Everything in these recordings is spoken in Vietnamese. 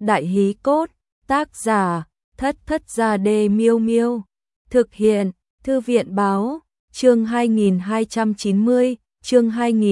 Đại hí cốt, tác giả, Thất Thất Gia Đê Miêu Miêu. Thực hiện, Thư viện báo, chương 2290, chương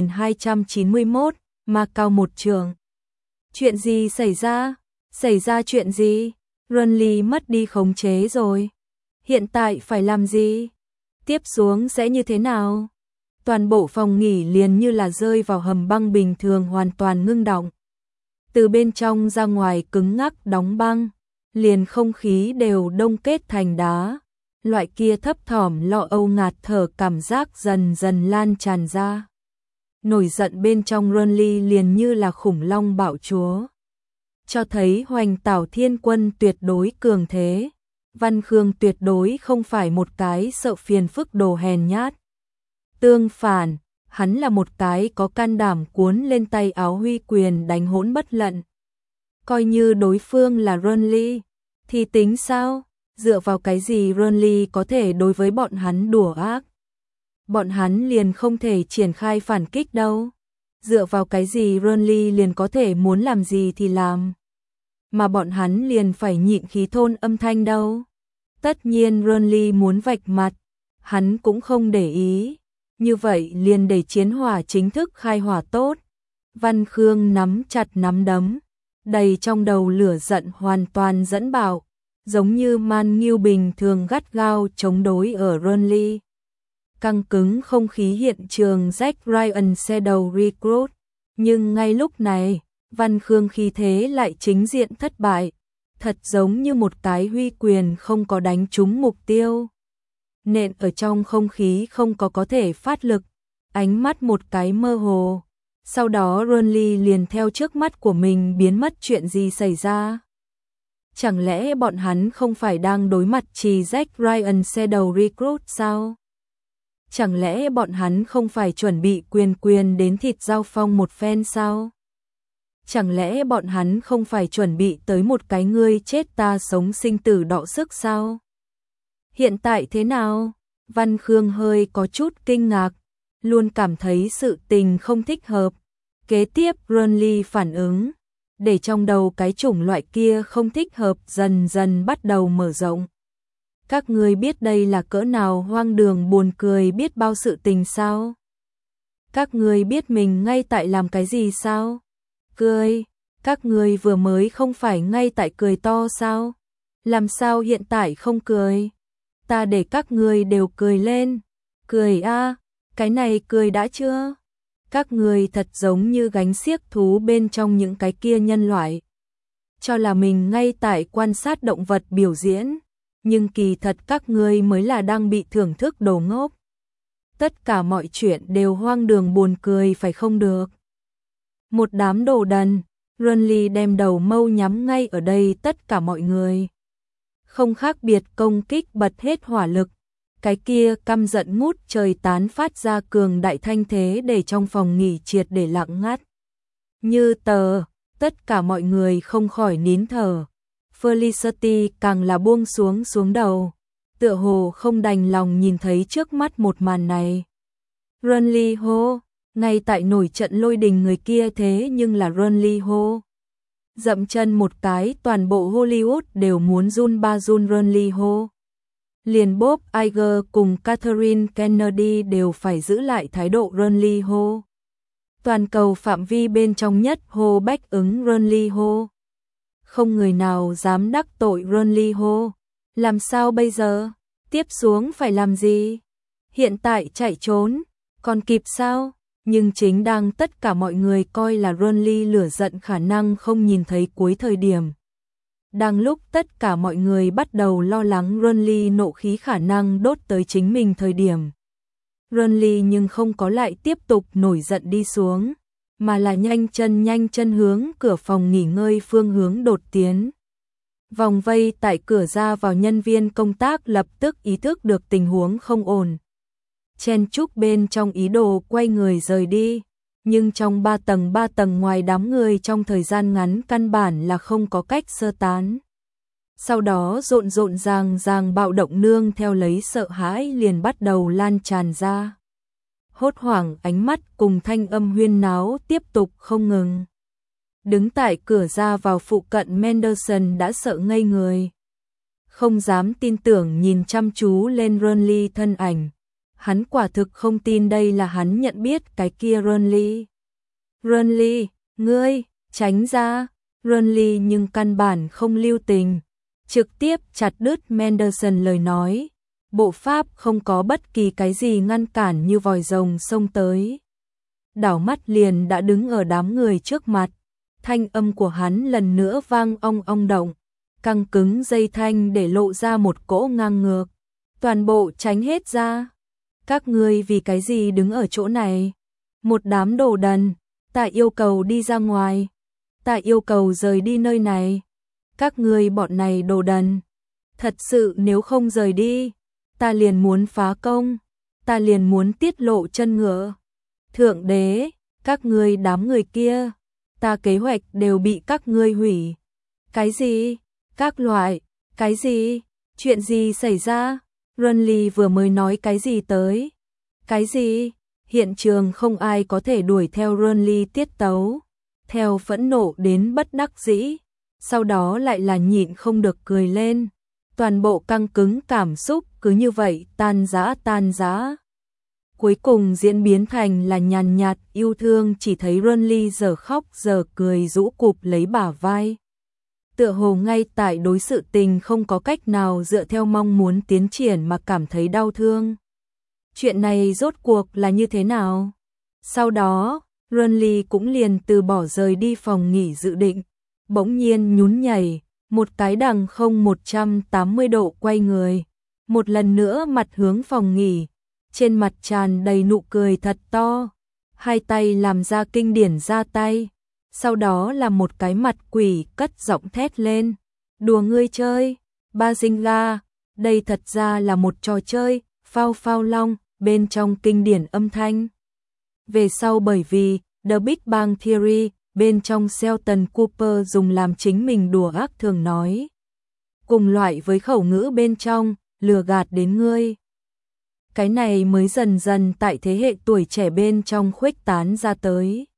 2291, Ma Cao một trường. Chuyện gì xảy ra? Xảy ra chuyện gì? Runly mất đi khống chế rồi. Hiện tại phải làm gì? Tiếp xuống sẽ như thế nào? Toàn bộ phòng nghỉ liền như là rơi vào hầm băng bình thường, hoàn toàn ngưng động. Từ bên trong ra ngoài cứng ngắc đóng băng, liền không khí đều đông kết thành đá. Loại kia thấp thỏm lo âu ngạt thở cảm giác dần dần lan tràn ra. Nổi giận bên trong Runly liền như là khủng long bạo chúa. Cho thấy Hoành Tảo Thiên Quân tuyệt đối cường thế. Văn Khương tuyệt đối không phải một cái sợ phiền phức đồ hèn nhát. Tương phản, hắn là một cái có can đảm cuốn lên tay áo huy quyền đánh hỗn bất lận. Coi như đối phương là Runly, thì tính sao? Dựa vào cái gì Runly có thể đối với bọn hắn đùa ác? Bọn hắn liền không thể triển khai phản kích đâu. Dựa vào cái gì Runly liền có thể muốn làm gì thì làm? Mà bọn hắn liền phải nhịn khí thôn âm thanh đâu. Tất nhiên Runly muốn vạch mặt, hắn cũng không để ý. Như vậy liền để chiến hỏa chính thức khai hỏa tốt. Văn Khương nắm chặt nắm đấm, đầy trong đầu lửa giận hoàn toàn dẫn bạo, giống như man nghiêu bình thường gắt gao chống đối ở Runly. Căng cứng không khí hiện trường Jack Ryan Shadow Recruit, nhưng ngay lúc này, Văn Khương khí thế lại chính diện thất bại, thật giống như một cái huy quyền không có đánh trúng mục tiêu. Nện ở trong không khí không có thể phát lực, ánh mắt một cái mơ hồ. Sau đó Runly liền theo trước mắt của mình biến mất. Chuyện gì xảy ra? Chẳng lẽ bọn hắn không phải đang đối mặt trì Jack Ryan Shadow Recruit sao? Chẳng lẽ bọn hắn không phải chuẩn bị quyền đến thịt giao phong một phen sao? Chẳng lẽ bọn hắn không phải chuẩn bị tới một cái ngươi chết ta sống sinh tử đọ sức sao? Hiện tại thế nào? Văn Khương hơi có chút kinh ngạc, luôn cảm thấy sự tình không thích hợp. Kế tiếp Runly phản ứng, để trong đầu cái chủng loại kia không thích hợp dần dần bắt đầu mở rộng. Các ngươi biết đây là cỡ nào hoang đường buồn cười biết bao sự tình sao? Các ngươi biết mình ngay tại làm cái gì sao? Cười, các ngươi vừa mới không phải ngay tại cười to sao? Làm sao hiện tại không cười? Ta để các ngươi đều cười lên. Cười a, cái này cười đã chưa? Các ngươi thật giống như gánh xiếc thú bên trong những cái kia nhân loại. Cho là mình ngay tại quan sát động vật biểu diễn, nhưng kỳ thật các ngươi mới là đang bị thưởng thức đồ ngốc. Tất cả mọi chuyện đều hoang đường buồn cười phải không được? Một đám đồ đần. Runly đem đầu mâu nhắm ngay ở đây tất cả mọi người. Không khác biệt công kích bật hết hỏa lực. Cái kia căm giận ngút trời tán phát ra cường đại thanh thế để trong phòng nghỉ triệt để lặng ngắt. Như tờ, tất cả mọi người không khỏi nín thở. Felicity càng là buông xuống đầu, tựa hồ không đành lòng nhìn thấy trước mắt một màn này. Runly hô, ngay tại nổi trận lôi đình người kia thế nhưng là Runly hô. Dậm chân một cái toàn bộ Hollywood đều muốn run ba run Runly hô. Liền Bob Iger cùng Catherine Kennedy đều phải giữ lại thái độ Runly hô. Toàn cầu phạm vi bên trong nhất hô bách ứng Runly hô. Không người nào dám đắc tội Runly hô. Làm sao bây giờ? Tiếp xuống phải làm gì? Hiện tại chạy trốn, còn kịp sao? Nhưng chính đang tất cả mọi người coi là Runly lửa giận khả năng không nhìn thấy cuối thời điểm. Đang lúc tất cả mọi người bắt đầu lo lắng Runly nộ khí khả năng đốt tới chính mình thời điểm. Runly nhưng không có lại tiếp tục nổi giận đi xuống, mà là nhanh chân hướng cửa phòng nghỉ ngơi phương hướng đột tiến. Vòng vây tại cửa ra vào nhân viên công tác lập tức ý thức được tình huống không ổn. Chen chúc bên trong ý đồ quay người rời đi, nhưng trong 3 tầng ngoài đám người trong thời gian ngắn căn bản là không có cách sơ tán. Sau đó rộn ràng bạo động nương theo lấy sợ hãi liền bắt đầu lan tràn ra. Hốt hoảng ánh mắt cùng thanh âm huyên náo tiếp tục không ngừng. đứng tại cửa ra vào phụ cận Mendelsohn đã sợ ngây người. Không dám tin tưởng nhìn chăm chú lên Renly thân ảnh. Hắn quả thực không tin đây là hắn nhận biết cái kia Renly. Renly, ngươi, tránh ra. Renly nhưng căn bản không lưu tình, trực tiếp chặt đứt Mendelsohn lời nói. Bộ pháp không có bất kỳ cái gì ngăn cản như vòi rồng xông tới. Đảo mắt liền đã đứng ở đám người trước mặt. Thanh âm của hắn lần nữa vang ong ong động, căng cứng dây thanh để lộ ra một cỗ ngang ngược. Toàn bộ tránh hết ra. Các ngươi vì cái gì đứng ở chỗ này? Một đám đồ đần, ta yêu cầu đi ra ngoài. Ta yêu cầu rời đi nơi này. Các ngươi bọn này đồ đần. Thật sự nếu không rời đi, ta liền muốn phá công. Ta liền muốn tiết lộ chân ngựa. Thượng đế, các ngươi đám người kia, ta kế hoạch đều bị các ngươi hủy. Cái gì? Các loại, cái gì? Chuyện gì xảy ra? Renly vừa mới nói cái gì tới? Cái gì? Hiện trường không ai có thể đuổi theo Renly tiết tấu. Theo phẫn nộ đến bất đắc dĩ, sau đó lại là nhịn không được cười lên. Toàn bộ căng cứng cảm xúc cứ như vậy tan rã. Cuối cùng diễn biến thành là nhàn nhạt yêu thương, chỉ thấy Renly giờ khóc giờ cười rũ cụp lấy bả vai. Tựa hồ ngay tại đối sự tình không có cách nào dựa theo mong muốn tiến triển mà cảm thấy đau thương. Chuyện này rốt cuộc là như thế nào? Sau đó, Renly cũng liền từ bỏ rời đi phòng nghỉ dự định, bỗng nhiên nhún nhảy, một cái đằng không 180 độ quay người, một lần nữa mặt hướng phòng nghỉ, trên mặt tràn đầy nụ cười thật to, hai tay làm ra kinh điển ra tay, sau đó là một cái mặt quỷ cất giọng thét lên, đùa ngươi chơi, Bazinga, đây thật ra là một trò chơi, phao phao long, bên trong kinh điển âm thanh. Về sau bởi vì The Big Bang Theory, bên trong Sheldon Cooper dùng làm chính mình đùa ác thường nói. Cùng loại với khẩu ngữ bên trong, lừa gạt đến ngươi. Cái này mới dần dần tại thế hệ tuổi trẻ bên trong khuếch tán ra tới.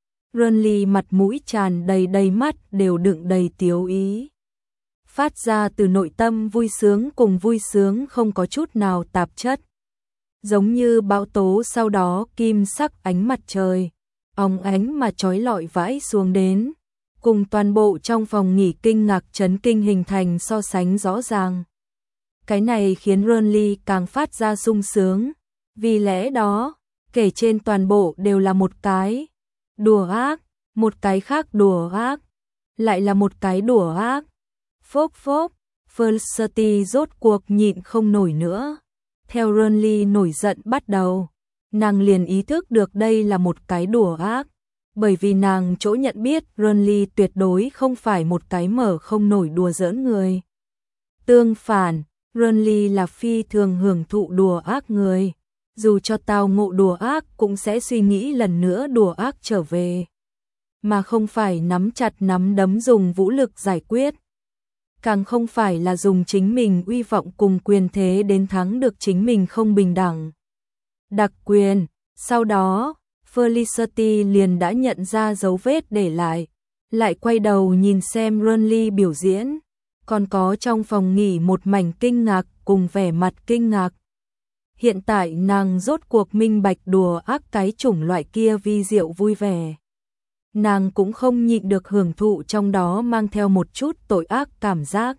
Renly mặt mũi tràn đầy mắt đều đựng đầy tiếu ý. Phát ra từ nội tâm vui sướng cùng vui sướng không có chút nào tạp chất. Giống như bão tố sau đó kim sắc ánh mặt trời, óng ánh mà chói lọi vãi xuống đến, cùng toàn bộ trong phòng nghỉ kinh ngạc chấn kinh hình thành so sánh rõ ràng. Cái này khiến Renly càng phát ra sung sướng, vì lẽ đó, kể trên toàn bộ đều là một cái đùa ác, một cái khác đùa ác, lại là một cái đùa ác. Phốc phốc, Felicity rốt cuộc nhịn không nổi nữa. Theo Renly nổi giận bắt đầu, nàng liền ý thức được đây là một cái đùa ác, bởi vì nàng chỗ nhận biết Renly tuyệt đối không phải một cái mở không nổi đùa giỡn người. Tương phản, Renly là phi thường hưởng thụ đùa ác người, dù cho tao ngộ đùa ác cũng sẽ suy nghĩ lần nữa đùa ác trở về, mà không phải nắm chặt nắm đấm dùng vũ lực giải quyết. Càng không phải là dùng chính mình uy vọng cùng quyền thế đến thắng được chính mình không bình đẳng. Đặc quyền, sau đó, Felicity liền đã nhận ra dấu vết để lại quay đầu nhìn xem Renly biểu diễn, còn có trong phòng nghỉ một mảnh kinh ngạc cùng vẻ mặt kinh ngạc. Hiện tại nàng rốt cuộc minh bạch đùa ác cái chủng loại kia vi diệu vui vẻ. Nàng cũng không nhịn được hưởng thụ trong đó mang theo một chút tội ác cảm giác.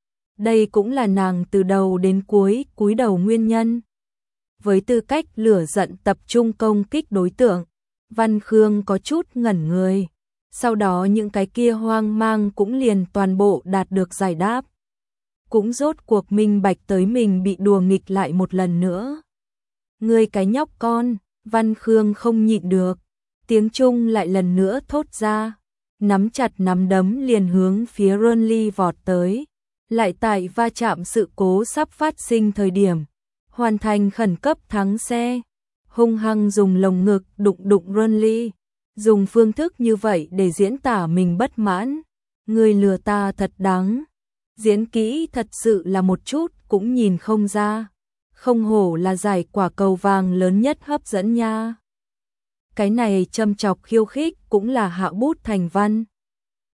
Đây cũng là nàng từ đầu đến cuối cúi đầu nguyên nhân. Với tư cách lửa giận tập trung công kích đối tượng, Văn Khương có chút ngẩn người. Sau đó những cái kia hoang mang cũng liền toàn bộ đạt được giải đáp. Cũng rốt cuộc minh bạch tới mình bị đùa nghịch lại một lần nữa. Ngươi cái nhóc con, Văn Khương không nhịn được. Tiếng Trung lại lần nữa thốt ra, nắm chặt nắm đấm liền hướng phía Renly vọt tới, lại tại va chạm sự cố sắp phát sinh thời điểm, hoàn thành khẩn cấp thắng xe, hung hăng dùng lồng ngực đụng Renly, dùng phương thức như vậy để diễn tả mình bất mãn, người lừa ta thật đáng, diễn kỹ thật sự là một chút cũng nhìn không ra, không hổ là giải quả cầu vàng lớn nhất hấp dẫn nha. Cái này châm chọc khiêu khích cũng là hạ bút thành văn,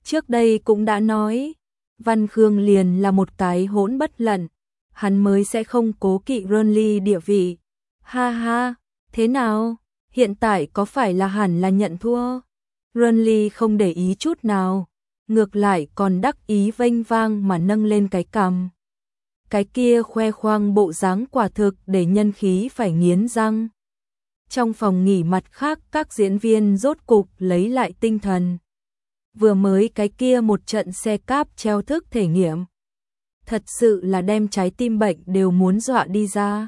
Trước đây cũng đã nói, Văn Khương liền là một cái hỗn bất lận, hắn mới sẽ không cố kỵ Renly địa vị. Ha ha, thế nào? Hiện tại có phải là hẳn là nhận thua? Renly không để ý chút nào, ngược lại còn đắc ý vênh vang mà nâng lên cái cằm. Cái kia khoe khoang bộ dáng quả thực để nhân khí phải nghiến răng. Trong phòng nghỉ mặt khác các diễn viên rốt cục lấy lại tinh thần. Vừa mới cái kia một trận xe cáp treo thức thể nghiệm. Thật sự là đem trái tim bệnh đều muốn dọa đi ra.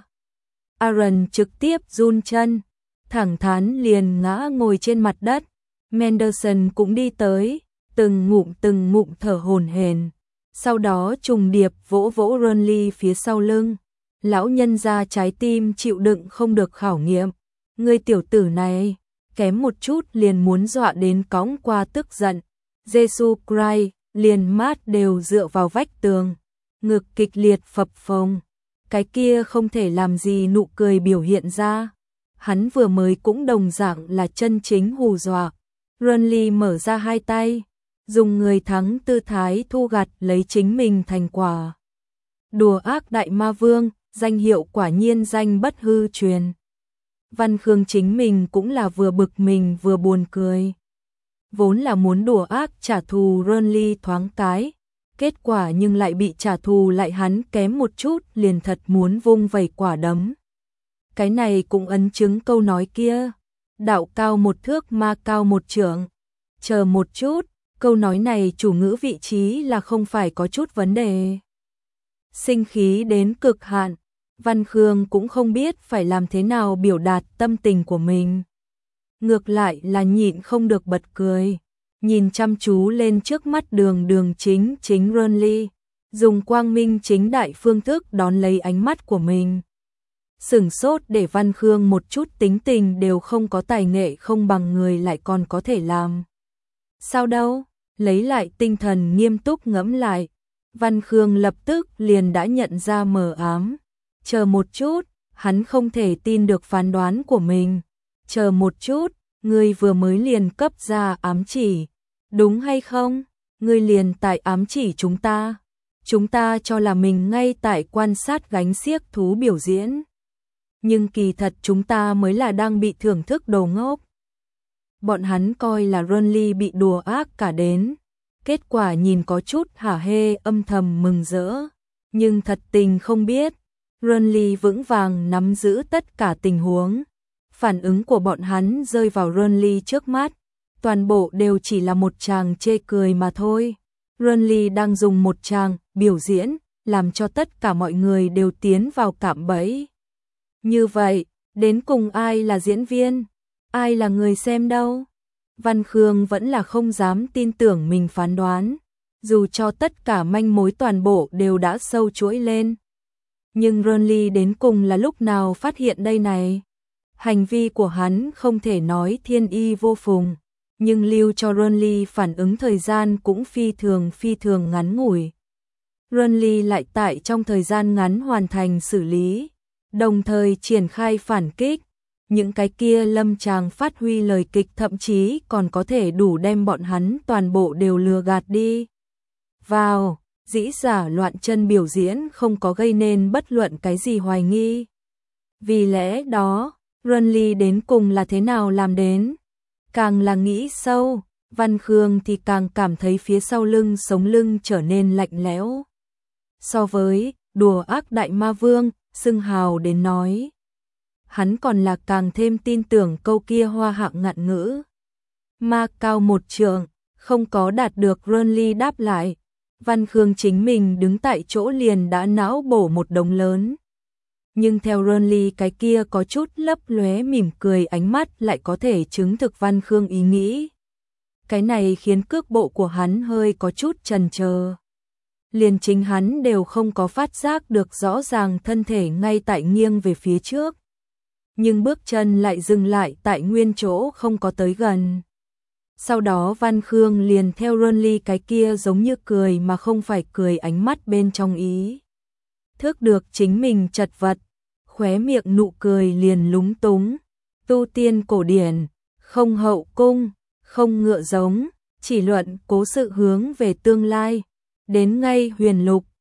Aaron trực tiếp run chân, thẳng thắn liền ngã ngồi trên mặt đất. Mendelsohn cũng đi tới, từng ngụm thở hổn hển. Sau đó trùng điệp vỗ vỗ Renly phía sau lưng. Lão nhân ra trái tim chịu đựng không được khảo nghiệm. Ngươi tiểu tử này, kém một chút liền muốn dọa đến cõng qua tức giận. Jesus Christ, liền mát đều dựa vào vách tường. Ngực kịch liệt phập phồng. Cái kia không thể làm gì nụ cười biểu hiện ra. Hắn vừa mới cũng đồng dạng là chân chính hù dọa. Renly mở ra hai tay, dùng người thắng tư thái thu gặt lấy chính mình thành quả. Đùa ác đại ma vương, danh hiệu quả nhiên danh bất hư truyền. Văn Khương chính mình cũng là vừa bực mình vừa buồn cười. Vốn là muốn đùa ác trả thù Renly thoáng cái, kết quả nhưng lại bị trả thù lại hắn kém một chút liền thật muốn vung vẩy quả đấm. Cái này cũng ấn chứng câu nói kia, đạo cao một thước ma cao một trượng. Chờ một chút, câu nói này chủ ngữ vị trí là không phải có chút vấn đề. Sinh khí đến cực hạn, Văn Khương cũng không biết phải làm thế nào biểu đạt tâm tình của mình. Ngược lại là nhịn không được bật cười, nhìn chăm chú lên trước mắt đường chính Renly, dùng quang minh chính đại phương thức đón lấy ánh mắt của mình. Sửng sốt để Văn Khương một chút tính tình đều không có tài nghệ không bằng người lại còn có thể làm. Sao đâu, lấy lại tinh thần nghiêm túc ngẫm lại, Văn Khương lập tức liền đã nhận ra mờ ám. Chờ một chút, hắn không thể tin được phán đoán của mình. Chờ một chút, ngươi vừa mới liền cấp ra ám chỉ, đúng hay không? Ngươi liền tại ám chỉ chúng ta. Chúng ta cho là mình ngay tại quan sát gánh xiếc thú biểu diễn. Nhưng kỳ thật chúng ta mới là đang bị thưởng thức đồ ngốc. Bọn hắn coi là Renly bị đùa ác cả đến. Kết quả nhìn có chút hả hê âm thầm mừng rỡ. Nhưng thật tình không biết, Renly vững vàng nắm giữ tất cả tình huống. Phản ứng của bọn hắn rơi vào Renly trước mắt, toàn bộ đều chỉ là một tràng chê cười mà thôi. Renly đang dùng một tràng biểu diễn, làm cho tất cả mọi người đều tiến vào cạm bẫy. Như vậy, đến cùng ai là diễn viên, ai là người xem đâu? Văn Khương vẫn là không dám tin tưởng mình phán đoán, dù cho tất cả manh mối toàn bộ đều đã sâu chuỗi lên. Nhưng Renly đến cùng là lúc nào phát hiện đây này? Hành vi của hắn không thể nói thiên y vô phùng, nhưng lưu cho Renly phản ứng thời gian cũng phi thường ngắn ngủi. Renly lại tại trong thời gian ngắn hoàn thành xử lý, đồng thời triển khai phản kích. Những cái kia lâm tràng phát huy lời kịch thậm chí còn có thể đủ đem bọn hắn toàn bộ đều lừa gạt đi. Vào, dĩ giả loạn chân biểu diễn không có gây nên bất luận cái gì hoài nghi. Vì lẽ đó, Renly đến cùng là thế nào làm đến? Càng là nghĩ sâu, Văn Khương thì càng cảm thấy phía sau lưng sống lưng trở nên lạnh lẽo. So với đùa ác đại ma vương, xưng hào đến nói, hắn còn là càng thêm tin tưởng câu kia hoa hạng ngạn ngữ. Ma cao một trượng, không có đạt được Renly đáp lại. Văn Khương chính mình đứng tại chỗ liền đã não bổ một đống lớn. Nhưng theo Renly cái kia có chút lấp lóe mỉm cười ánh mắt lại có thể chứng thực Văn Khương ý nghĩ. Cái này khiến cước bộ của hắn hơi có chút chần chờ. Liền chính hắn đều không có phát giác được rõ ràng thân thể ngay tại nghiêng về phía trước. Nhưng bước chân lại dừng lại tại nguyên chỗ không có tới gần. Sau đó Văn Khương liền theo Renly cái kia giống như cười mà không phải cười ánh mắt bên trong ý. Thức được chính mình chật vật, khóe miệng nụ cười liền lúng túng. Tu tiên cổ điển, không hậu cung, không ngựa giống, chỉ luận cố sự hướng về tương lai. Đến ngay huyền lục,